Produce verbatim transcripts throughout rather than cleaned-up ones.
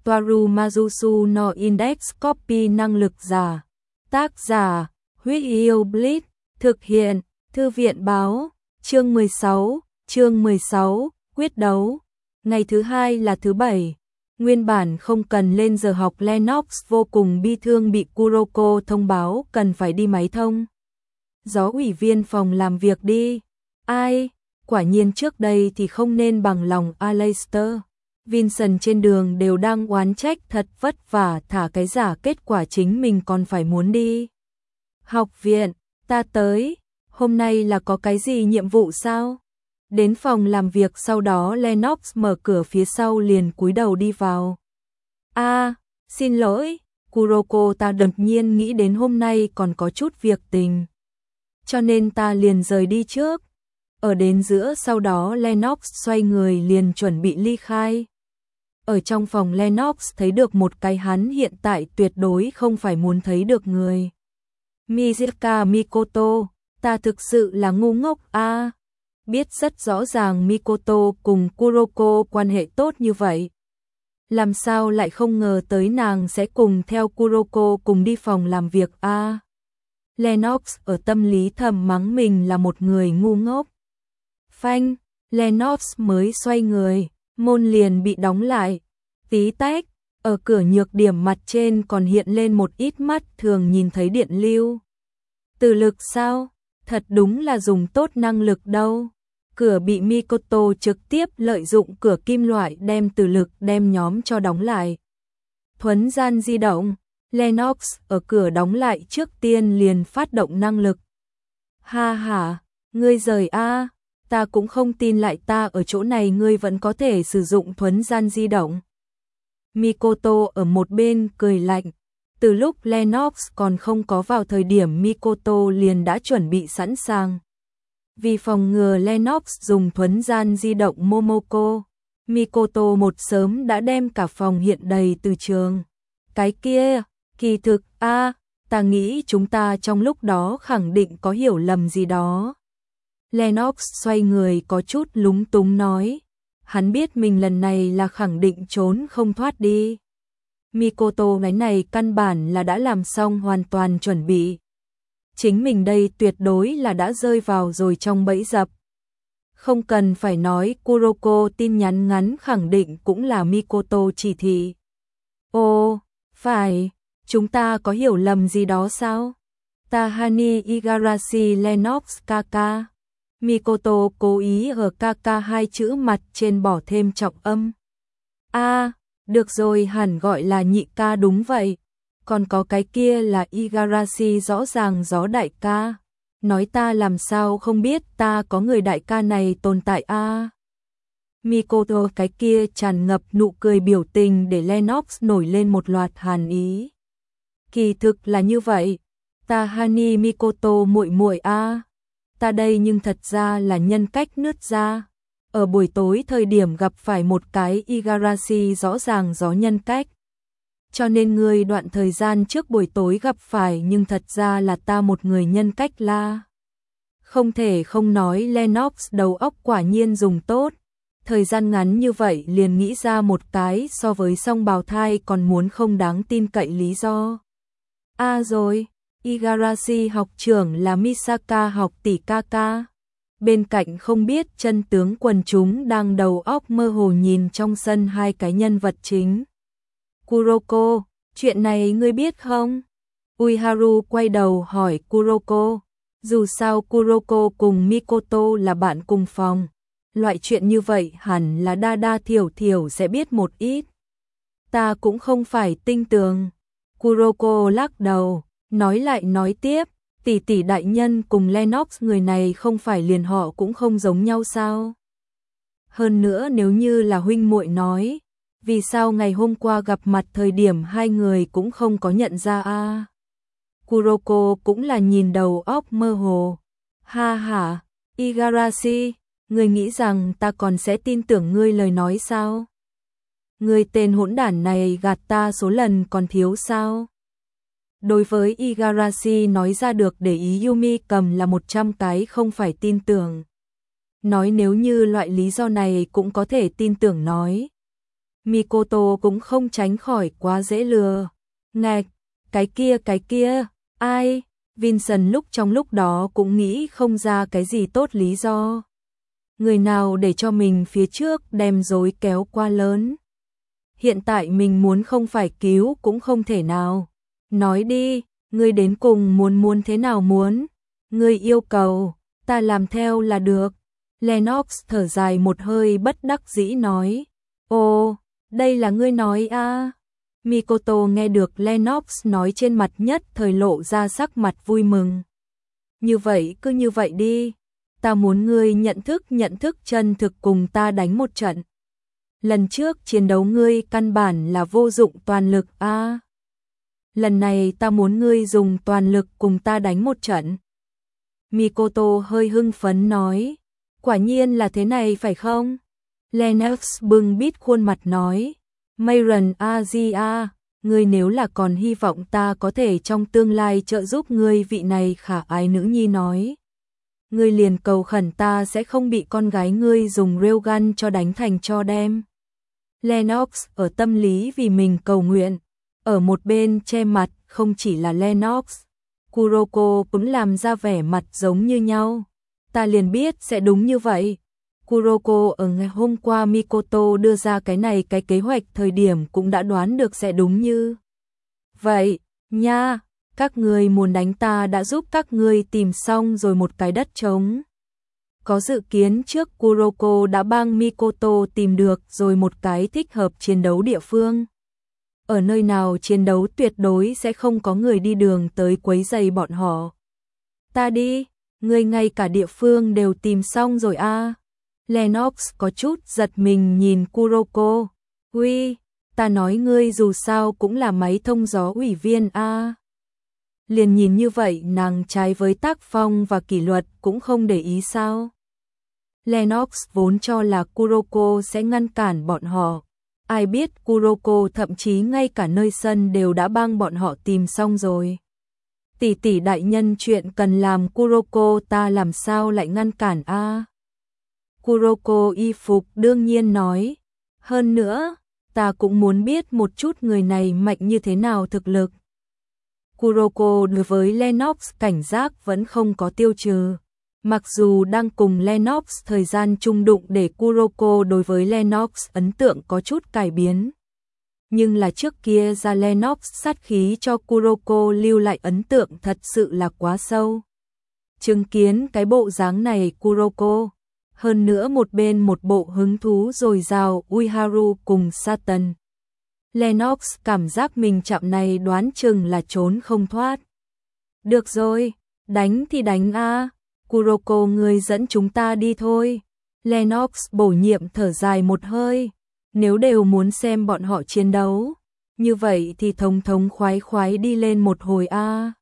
Toaru Majusu no Index Copy năng lực giả. Tác giả, Huyết Yêu Blitz, thực hiện, Thư viện báo, chương mười sáu, chương mười sáu, quyết đấu. Ngày thứ hai là thứ bảy, nguyên bản không cần lên giờ học Lennox vô cùng bi thương bị Kuroko thông báo cần phải đi máy thông. Gió ủy viên phòng làm việc đi. Ai, quả nhiên trước đây thì không nên bằng lòng Aleister. Vincent trên đường đều đang oán trách thật vất vả thả cái giả kết quả chính mình còn phải muốn đi. Học viện, ta tới, hôm nay là có cái gì nhiệm vụ sao? Đến phòng làm việc sau đó Lennox mở cửa phía sau liền cúi đầu đi vào. A, à, xin lỗi, Kuroko, ta đột nhiên nghĩ đến hôm nay còn có chút việc tình. Cho nên ta liền rời đi trước. Ở đến giữa sau đó Lennox xoay người liền chuẩn bị ly khai. Ở trong phòng Lennox thấy được một cái hắn hiện tại tuyệt đối không phải muốn thấy được người. Mizaka Mikoto, ta thực sự là ngu ngốc a. À, biết rất rõ ràng Mikoto cùng Kuroko quan hệ tốt như vậy. Làm sao lại không ngờ tới nàng sẽ cùng theo Kuroko cùng đi phòng làm việc a. À, Lennox ở tâm lý thầm mắng mình là một người ngu ngốc. Phanh, Lennox mới xoay người, môn liền bị đóng lại. Tí tách, ở cửa nhược điểm mặt trên còn hiện lên một ít mắt thường nhìn thấy điện lưu. Từ lực sao? Thật đúng là dùng tốt năng lực đâu. Cửa bị Mikoto trực tiếp lợi dụng cửa kim loại đem từ lực đem nhóm cho đóng lại. Thuấn gian di động, Lennox ở cửa đóng lại trước tiên liền phát động năng lực. Ha ha, ngươi rời a, ta cũng không tin lại ta ở chỗ này ngươi vẫn có thể sử dụng thuấn gian di động. Mikoto ở một bên cười lạnh. Từ lúc Lennox còn không có vào thời điểm Mikoto liền đã chuẩn bị sẵn sàng. Vì phòng ngừa Lennox dùng thuấn gian di động Momoko, Mikoto một sớm đã đem cả phòng hiện đầy từ trường. Cái kia, kỳ thực, a, à, ta nghĩ chúng ta trong lúc đó khẳng định có hiểu lầm gì đó. Lennox xoay người có chút lúng túng nói. Hắn biết mình lần này là khẳng định trốn không thoát đi. Mikoto cái này căn bản là đã làm xong hoàn toàn chuẩn bị. Chính mình đây tuyệt đối là đã rơi vào rồi trong bẫy dập. Không cần phải nói Kuroko tin nhắn ngắn khẳng định cũng là Mikoto chỉ thị. Ồ, phải, chúng ta có hiểu lầm gì đó sao? Tahani Igarashi Lennox Kaka. Mikoto cố ý ở Kaka hai chữ mặt trên bỏ thêm trọng âm. A, à, được rồi, hẳn gọi là nhị ca đúng vậy. Còn có cái kia là Igarashi, rõ ràng gió đại ca. Nói ta làm sao không biết ta có người đại ca này tồn tại a. À, Mikoto cái kia tràn ngập nụ cười biểu tình để Lennox nổi lên một loạt hàn ý. Kỳ thực là như vậy. Tahani Mikoto muội muội a. À, ta đây nhưng thật ra là nhân cách nứt ra. Ở buổi tối thời điểm gặp phải một cái Igarashi rõ ràng gió nhân cách. Cho nên người đoạn thời gian trước buổi tối gặp phải nhưng thật ra là ta một người nhân cách la. Không thể không nói Lennox đầu óc quả nhiên dùng tốt. Thời gian ngắn như vậy liền nghĩ ra một cái so với song bào thai còn muốn không đáng tin cậy lý do. À rồi, Igarashi học trưởng là Misaka học tỷ Kaka. Bên cạnh không biết chân tướng quần chúng đang đầu óc mơ hồ nhìn trong sân hai cái nhân vật chính. Kuroko, chuyện này ngươi biết không? Uiharu quay đầu hỏi Kuroko. Dù sao Kuroko cùng Mikoto là bạn cùng phòng. Loại chuyện như vậy hẳn là đa đa thiểu thiểu sẽ biết một ít. Ta cũng không phải tinh tường. Kuroko lắc đầu, nói lại nói tiếp. Tỷ tỷ đại nhân cùng Lennox người này không phải liền họ cũng không giống nhau sao? Hơn nữa nếu như là huynh muội nói, vì sao ngày hôm qua gặp mặt thời điểm hai người cũng không có nhận ra a? À, Kuroko cũng là nhìn đầu óc mơ hồ. Ha ha, Igarashi, ngươi nghĩ rằng ta còn sẽ tin tưởng ngươi lời nói sao? Ngươi tên hỗn đản này gạt ta số lần còn thiếu sao? Đối với Igarashi nói ra được để ý Yumi cầm là một trăm cái không phải tin tưởng. Nói nếu như loại lý do này cũng có thể tin tưởng nói. Mikoto cũng không tránh khỏi quá dễ lừa. Ngạch, cái kia cái kia, ai? Vincent lúc trong lúc đó cũng nghĩ không ra cái gì tốt lý do. Người nào để cho mình phía trước đem rối kéo qua lớn. Hiện tại mình muốn không phải cứu cũng không thể nào. Nói đi, ngươi đến cùng muốn muốn thế nào muốn? Ngươi yêu cầu, ta làm theo là được. Lennox thở dài một hơi bất đắc dĩ nói. Ồ, đây là ngươi nói à? Mikoto nghe được Lennox nói trên mặt nhất thời lộ ra sắc mặt vui mừng. Như vậy cứ như vậy đi. Ta muốn ngươi nhận thức nhận thức chân thực cùng ta đánh một trận. Lần trước chiến đấu ngươi căn bản là vô dụng toàn lực a. À, lần này ta muốn ngươi dùng toàn lực cùng ta đánh một trận. Mikoto hơi hưng phấn nói. Quả nhiên là thế này phải không? Lennox bưng bít khuôn mặt nói. Mayron Asia, ngươi nếu là còn hy vọng ta có thể trong tương lai trợ giúp ngươi, vị này khả ái nữ nhi nói. Ngươi liền cầu khẩn ta sẽ không bị con gái ngươi dùng railgun cho đánh thành cho đem. Lennox ở tâm lý vì mình cầu nguyện. Ở một bên che mặt không chỉ là Lennox. Kuroko cũng làm ra vẻ mặt giống như nhau. Ta liền biết sẽ đúng như vậy. Kuroko ở ngày hôm qua Mikoto đưa ra cái này cái kế hoạch thời điểm cũng đã đoán được sẽ đúng như vậy nha. Các người muốn đánh ta đã giúp các ngươi tìm xong rồi một cái đất trống. Có dự kiến trước Kuroko đã帮Mikoto tìm được rồi một cái thích hợp chiến đấu địa phương. Ở nơi nào chiến đấu tuyệt đối sẽ không có người đi đường tới quấy rầy bọn họ. Ta đi, ngươi ngay cả địa phương đều tìm xong rồi a. À. Lennox có chút giật mình nhìn Kuroko. Uy, ta nói ngươi dù sao cũng là máy thông gió ủy viên a. À. Liền nhìn như vậy nàng trái với tác phong và kỷ luật cũng không để ý sao. Lennox vốn cho là Kuroko sẽ ngăn cản bọn họ. Ai biết Kuroko thậm chí ngay cả nơi sân đều đã帮bọn họ tìm xong rồi. Tỷ tỷ đại nhân chuyện cần làm Kuroko ta làm sao lại ngăn cản a? À? Kuroko y phục đương nhiên nói. Hơn nữa, ta cũng muốn biết một chút người này mạnh như thế nào thực lực. Kuroko đối với Lennox cảnh giác vẫn không có tiêu trừ. Mặc dù đang cùng Lennox thời gian chung đụng để Kuroko đối với Lennox ấn tượng có chút cải biến. Nhưng là trước kia ra Lennox sát khí cho Kuroko lưu lại ấn tượng thật sự là quá sâu. Chứng kiến cái bộ dáng này Kuroko, hơn nữa một bên một bộ hứng thú dồi dào Uiharu cùng Satan. Lennox cảm giác mình chạm này đoán chừng là trốn không thoát. Được rồi, đánh thì đánh a. Kuroko ngươi dẫn chúng ta đi thôi. Lennox bổ nhiệm thở dài một hơi. Nếu đều muốn xem bọn họ chiến đấu, như vậy thì thống thống khoái khoái đi lên một hồi a.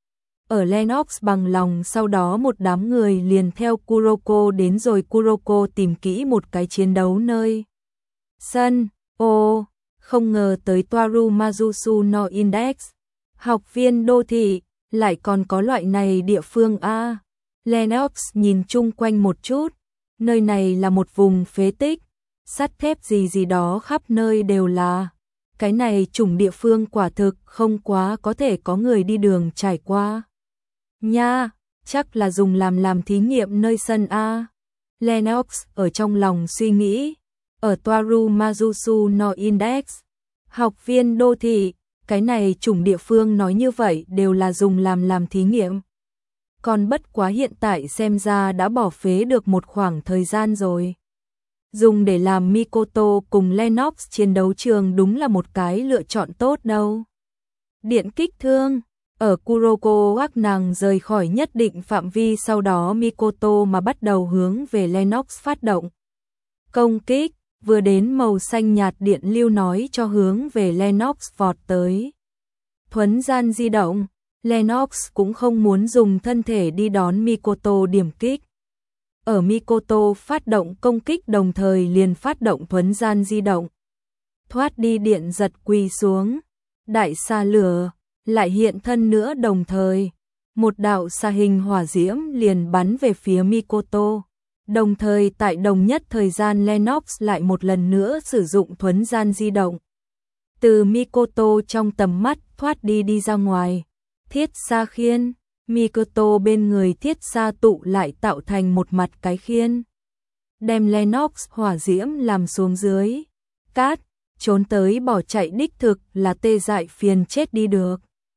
Ở Lennox bằng lòng sau đó một đám người liền theo Kuroko đến rồi Kuroko tìm kỹ một cái chiến đấu nơi. Sân, ô, không ngờ tới Toaru Mazusu no Index. Học viên đô thị, lại còn có loại này địa phương a. Lennox nhìn chung quanh một chút, nơi này là một vùng phế tích, sắt thép gì gì đó khắp nơi đều là. Cái này chủng địa phương quả thực không quá có thể có người đi đường trải qua. Nha, chắc là dùng làm làm thí nghiệm nơi sân a. Lennox ở trong lòng suy nghĩ, ở Toaru Mazusu no Index, học viên đô thị, cái này chủng địa phương nói như vậy đều là dùng làm làm thí nghiệm. Còn bất quá hiện tại xem ra đã bỏ phế được một khoảng thời gian rồi. Dùng để làm Mikoto cùng Lennox chiến đấu trường đúng là một cái lựa chọn tốt đâu. Điện kích thương, ở Kuroko các nàng rời khỏi nhất định phạm vi sau đó Mikoto mà bắt đầu hướng về Lennox phát động. Công kích, vừa đến màu xanh nhạt điện lưu nói cho hướng về Lennox vọt tới. Thuấn gian di động. Lennox cũng không muốn dùng thân thể đi đón Mikoto điểm kích. Ở Mikoto phát động công kích đồng thời liền phát động thuấn gian di động. Thoát đi điện giật quỳ xuống. Đại xa lửa, lại hiện thân nữa đồng thời. Một đạo xa hình hỏa diễm liền bắn về phía Mikoto. Đồng thời tại đồng nhất thời gian Lennox lại một lần nữa sử dụng thuấn gian di động. Từ Mikoto trong tầm mắt thoát đi đi ra ngoài. Thiết xa khiên, Mikoto bên người thiết xa tụ lại tạo thành một mặt cái khiên. Đem Lennox hỏa diễm làm xuống dưới. Cát, trốn tới bỏ chạy đích thực là tê dại phiền chết đi được.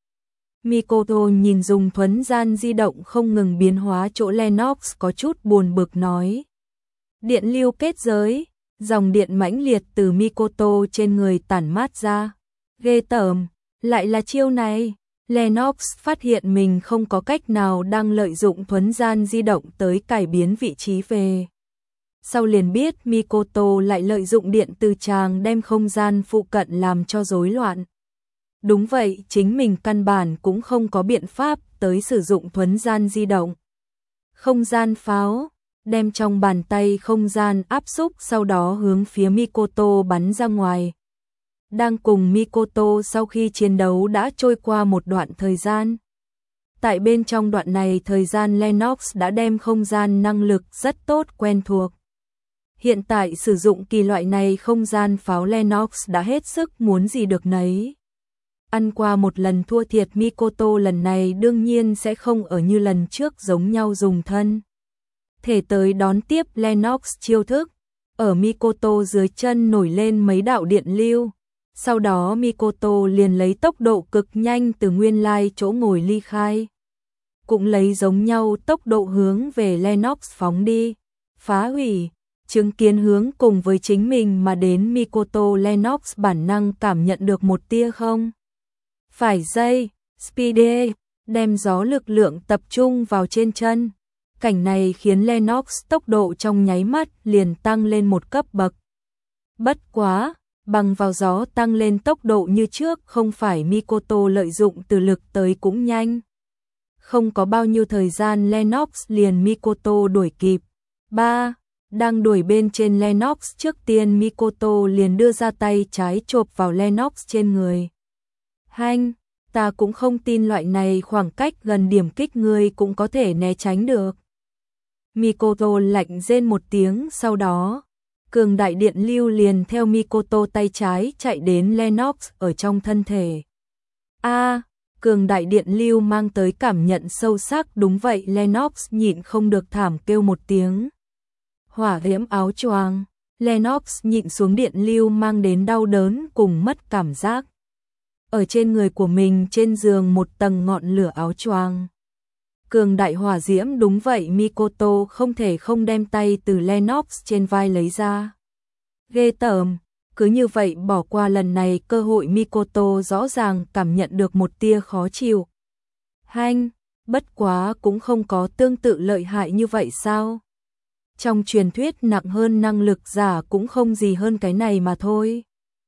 Mikoto nhìn dùng thuấn gian di động không ngừng biến hóa chỗ Lennox có chút buồn bực nói. Điện lưu kết giới, dòng điện mãnh liệt từ Mikoto trên người tản mát ra. Ghê tởm, lại là chiêu này. Lennox phát hiện mình không có cách nào đang lợi dụng thuấn gian di động tới cải biến vị trí về. Sau liền biết Mikoto lại lợi dụng điện từ tràng đem không gian phụ cận làm cho rối loạn. Đúng vậy, chính mình căn bản cũng không có biện pháp tới sử dụng thuấn gian di động. Không gian pháo, đem trong bàn tay không gian áp xúc sau đó hướng phía Mikoto bắn ra ngoài. Đang cùng Mikoto sau khi chiến đấu đã trôi qua một đoạn thời gian. Tại bên trong đoạn này thời gian Lennox đã đem không gian năng lực rất tốt quen thuộc. Hiện tại sử dụng kỳ loại này không gian pháo Lennox đã hết sức muốn gì được nấy. Ăn qua một lần thua thiệt Mikoto lần này đương nhiên sẽ không ở như lần trước giống nhau dùng thân thể tới đón tiếp Lennox chiêu thức. Ở Mikoto dưới chân nổi lên mấy đạo điện lưu. Sau đó Mikoto liền lấy tốc độ cực nhanh từ nguyên lai chỗ ngồi ly khai. Cũng lấy giống nhau tốc độ hướng về Lennox phóng đi. Phá hủy, chứng kiến hướng cùng với chính mình mà đến Mikoto Lennox bản năng cảm nhận được một tia không. Phải dây, Speedy, đem gió lực lượng tập trung vào trên chân. Cảnh này khiến Lennox tốc độ trong nháy mắt liền tăng lên một cấp bậc. Bất quá, bằng vào gió tăng lên tốc độ như trước không phải Mikoto lợi dụng từ lực tới cũng nhanh. Không có bao nhiêu thời gian Lennox liền Mikoto đuổi kịp. ba. Đang đuổi bên trên Lennox trước tiên Mikoto liền đưa ra tay trái chộp vào Lennox trên người. Hanh, ta cũng không tin loại này khoảng cách gần điểm kích người cũng có thể né tránh được. Mikoto lạnh rên một tiếng sau đó. Cường đại điện lưu liền theo Mikoto tay trái chạy đến Lennox ở trong thân thể. A, à, cường đại điện lưu mang tới cảm nhận sâu sắc đúng vậy Lennox nhịn không được thảm kêu một tiếng. Hỏa diễm áo choàng, Lennox nhịn xuống điện lưu mang đến đau đớn cùng mất cảm giác. Ở trên người của mình trên giường một tầng ngọn lửa áo choàng. Cường đại hỏa diễm đúng vậy Mikoto không thể không đem tay từ Lennox trên vai lấy ra. Ghê tởm, cứ như vậy bỏ qua lần này cơ hội Mikoto rõ ràng cảm nhận được một tia khó chịu. Hanh, bất quá cũng không có tương tự lợi hại như vậy sao? Trong truyền thuyết nặng hơn năng lực giả cũng không gì hơn cái này mà thôi.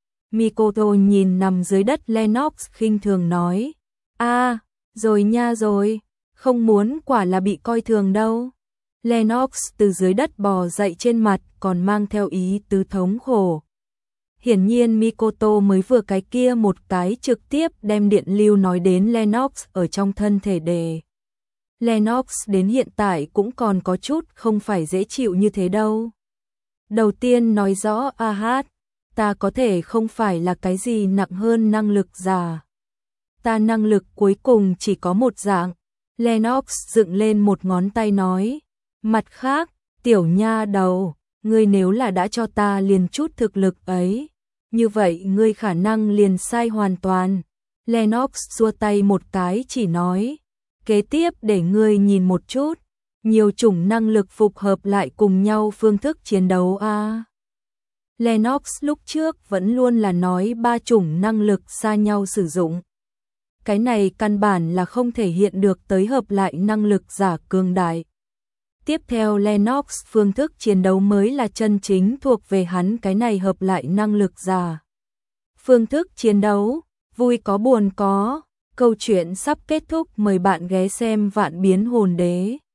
Mikoto nhìn nằm dưới đất Lennox khinh thường nói. A, à, rồi nha rồi. Không muốn quả là bị coi thường đâu. Lennox từ dưới đất bò dậy trên mặt còn mang theo ý tứ thống khổ. Hiển nhiên Mikoto mới vừa cái kia một cái trực tiếp đem điện lưu nói đến Lennox ở trong thân thể đề. Lennox đến hiện tại cũng còn có chút không phải dễ chịu như thế đâu. Đầu tiên nói rõ a hát, ta có thể không phải là cái gì nặng hơn năng lực giả. Ta năng lực cuối cùng chỉ có một dạng. Lennox dựng lên một ngón tay nói. Mặt khác, tiểu nha đầu, ngươi nếu là đã cho ta liền chút thực lực ấy, như vậy ngươi khả năng liền sai hoàn toàn. Lennox xua tay một cái chỉ nói. Kế tiếp để ngươi nhìn một chút, nhiều chủng năng lực phục hợp lại cùng nhau phương thức chiến đấu a. À. Lennox lúc trước vẫn luôn là nói ba chủng năng lực xa nhau sử dụng. Cái này căn bản là không thể hiện được tới hợp lại năng lực giả cường đại. Tiếp theo Lennox phương thức chiến đấu mới là chân chính thuộc về hắn cái này hợp lại năng lực giả. Phương thức chiến đấu, vui có buồn có, câu chuyện sắp kết thúc mời bạn ghé xem Vạn Biến Hồn Đế.